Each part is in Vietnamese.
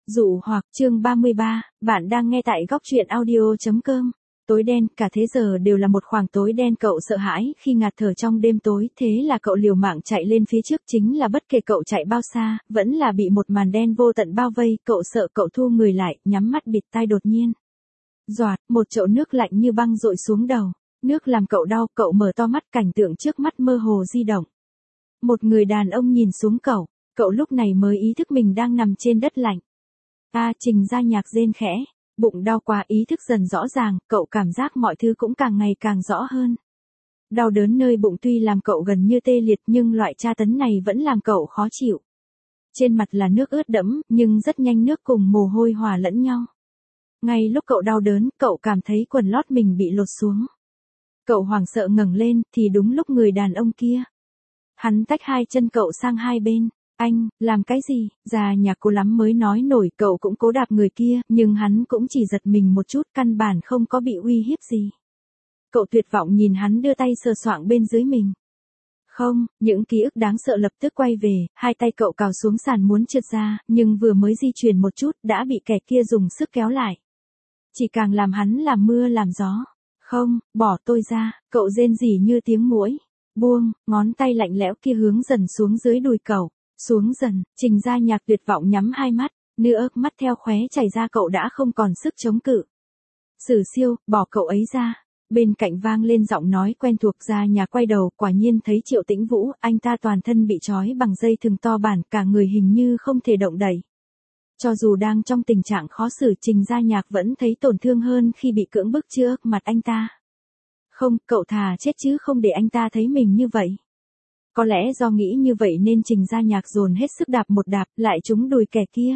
Dụ hoặc chương 33, bạn đang nghe tại góc truyện audio.com. Tối đen, cả thế giờ đều là một khoảng tối đen. Cậu sợ hãi khi ngạt thở trong đêm tối, thế là cậu liều mạng chạy lên phía trước. Chính là bất kể cậu chạy bao xa, vẫn là bị một màn đen vô tận bao vây. Cậu sợ, cậu thu người lại, nhắm mắt bịt tai. Đột nhiên, doạt, một chậu nước lạnh như băng dội xuống đầu. Nước làm cậu đau, cậu mở to mắt, cảnh tượng trước mắt mơ hồ di động. Một người đàn ông nhìn xuống cậu lúc này mới ý thức mình đang nằm trên đất lạnh. Trình Gia Nhạc rên khẽ, bụng đau quá. Ý thức dần rõ ràng, cậu cảm giác mọi thứ cũng càng ngày càng rõ hơn. Đau đớn nơi bụng tuy làm cậu gần như tê liệt, nhưng loại tra tấn này vẫn làm cậu khó chịu. Trên mặt là nước ướt đẫm, nhưng rất nhanh nước cùng mồ hôi hòa lẫn nhau. Ngay lúc cậu đau đớn, cậu cảm thấy quần lót mình bị lột xuống. Cậu hoảng sợ ngẩng lên, thì đúng lúc người đàn ông kia. Hắn tách hai chân cậu sang hai bên. Anh, làm cái gì? Gia Nhạc cố lắm mới nói nổi. Cậu cũng cố đạp người kia, nhưng hắn cũng chỉ giật mình một chút, căn bản không có bị uy hiếp gì. Cậu tuyệt vọng nhìn hắn đưa tay sờ soạng bên dưới mình. Không, những ký ức đáng sợ lập tức quay về, hai tay cậu cào xuống sàn muốn trượt ra, nhưng vừa mới di chuyển một chút, đã bị kẻ kia dùng sức kéo lại. Chỉ càng làm hắn làm mưa làm gió. Không, bỏ tôi ra, cậu rên rỉ như tiếng muỗi. Buông, ngón tay lạnh lẽo kia hướng dần xuống dưới đùi cậu. Xuống dần, Trình Gia Nhạc tuyệt vọng nhắm hai mắt, nước mắt theo khóe chảy ra. Cậu đã không còn sức chống cự. Sử Siêu, bỏ cậu ấy ra. Bên cạnh vang lên giọng nói quen thuộc. Gia Nhạc quay đầu, quả nhiên thấy Triệu Tĩnh Vũ. Anh ta toàn thân bị trói bằng dây thừng to bản, cả người hình như không thể động đậy. Cho dù đang trong tình trạng khó xử, Trình Gia Nhạc vẫn thấy tổn thương hơn khi bị cưỡng bức trước mặt anh ta. Không, cậu thà chết chứ không để anh ta thấy mình như vậy. Có lẽ do nghĩ như vậy nên Trình Gia Nhạc dồn hết sức đạp một đạp, lại trúng đùi kẻ kia.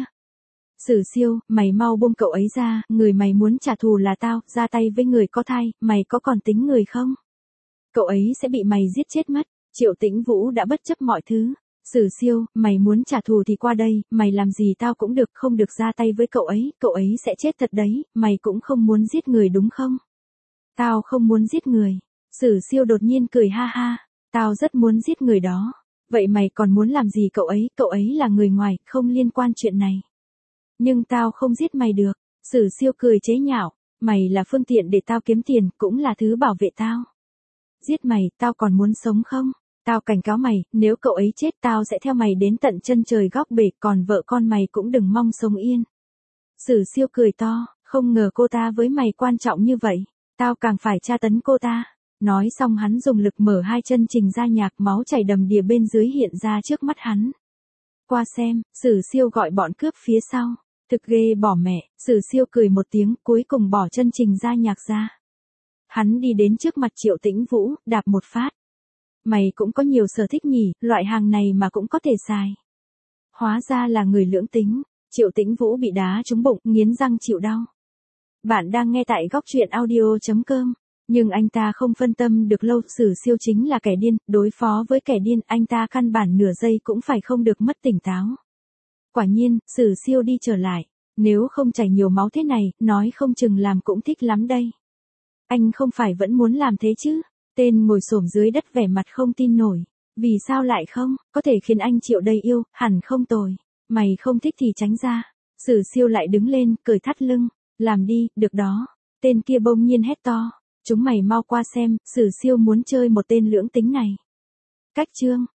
Sử Siêu, mày mau buông cậu ấy ra, người mày muốn trả thù là tao, ra tay với người có thai, mày có còn tính người không? Cậu ấy sẽ bị mày giết chết mất. Triệu Tĩnh Vũ đã bất chấp mọi thứ. Sử Siêu, mày muốn trả thù thì qua đây, mày làm gì tao cũng được, không được ra tay với cậu ấy sẽ chết thật đấy. Mày cũng không muốn giết người đúng không? Tao không muốn giết người. Sử Siêu đột nhiên cười ha ha. Tao rất muốn giết người đó. Vậy mày còn muốn làm gì cậu ấy là người ngoài, không liên quan chuyện này. Nhưng tao không giết mày được. Sử Siêu cười chế nhạo. Mày là phương tiện để tao kiếm tiền, cũng là thứ bảo vệ tao. Giết mày, tao còn muốn sống không? Tao cảnh cáo mày, nếu cậu ấy chết tao sẽ theo mày đến tận chân trời góc bể, còn vợ con mày cũng đừng mong sống yên. Sử Siêu cười to, không ngờ cô ta với mày quan trọng như vậy. Tao càng phải tra tấn cô ta. Nói xong hắn dùng lực mở hai chân Trình Gia Nhạc, máu chảy đầm đìa bên dưới hiện ra trước mắt hắn. Qua xem, Sử Siêu gọi bọn cướp phía sau. Thực ghê bỏ mẹ. Sử Siêu cười một tiếng, cuối cùng bỏ chân Trình Gia Nhạc ra. Hắn đi đến trước mặt Triệu Tĩnh Vũ, đạp một phát. Mày cũng có nhiều sở thích nhỉ, loại hàng này mà cũng có thể xài. Hóa ra là người lưỡng tính. Triệu Tĩnh Vũ bị đá trúng bụng, nghiến răng chịu đau. Bạn đang nghe tại góc truyện audio.com. Nhưng anh ta không phân tâm được lâu. Sử Siêu chính là kẻ điên, đối phó với kẻ điên anh ta căn bản nửa giây cũng phải không được mất tỉnh táo. Quả nhiên, Sử Siêu đi trở lại. Nếu không chảy nhiều máu thế này, nói không chừng làm cũng thích lắm đây. Anh không phải vẫn muốn làm thế chứ? Tên ngồi xổm dưới đất vẻ mặt không tin nổi. Vì sao lại không? Có thể khiến anh Triệu đây yêu, hẳn không tồi. Mày không thích thì tránh ra. Sử Siêu lại đứng lên, cởi thắt lưng. Làm đi, được đó. Tên kia bỗng nhiên hét to. Chúng mày mau qua xem, Sử Siêu muốn chơi một tên lưỡng tính này. Cách chương